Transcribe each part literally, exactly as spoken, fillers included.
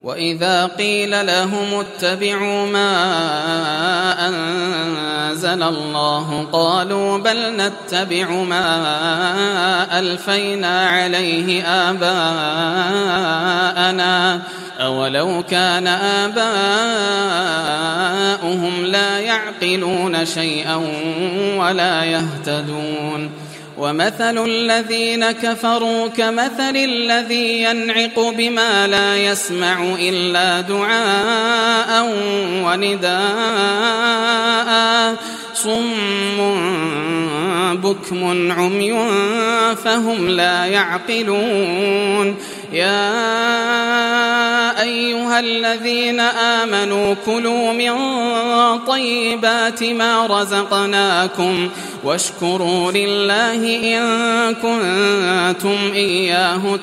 وإذا قيل لهم اتبعوا ما أنزل الله قالوا بل نتبع ما ألفينا عليه آباءنا أولو كان آباؤهم لا يعقلون شيئا ولا يهتدون ومثل الذين كفروا كمثل الذي ينعق بما لا يسمع إلا دعاء ونداء صم بكم عمي فهم لا يعقلون يا أيها الذين آمنوا كلوا من طيبات ما رزقناكم واشكروا لله إن كنتم إياه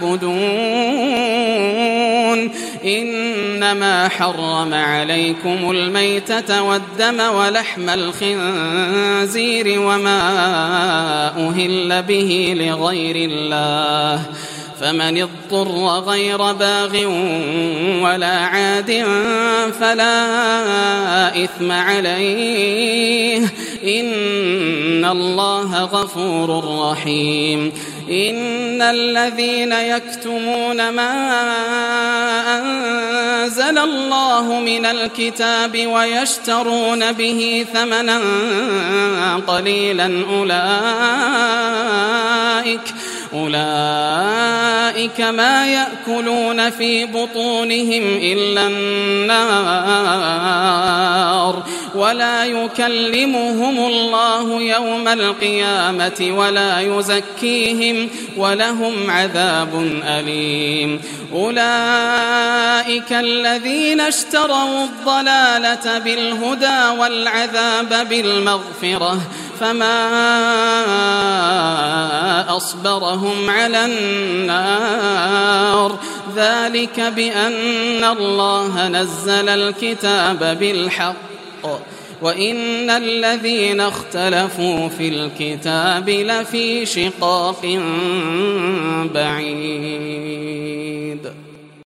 تعبدون إنما حرم عليكم الميتة والدم ولحم الخنزير وما أهل به لغير الله فمن اضطر غير باغ ولا عاد فلا إثم عليه إن الله غفور رحيم إن الذين يكتمون ما أنزل الله من الكتاب ويشترون به ثمنا قليلا أولئك أولئك ما يأكلون في بطونهم إلا النار ولا يكلمهم الله يوم القيامة ولا يزكيهم ولهم عذاب أليم أولئك الذين اشتروا الضلالة بالهدى والعذاب بالمغفرة فما أصبرهم على النار ذلك بأن الله نزل الكتاب بالحق وإن الذين اختلفوا في الكتاب لفي شقاق بعيد.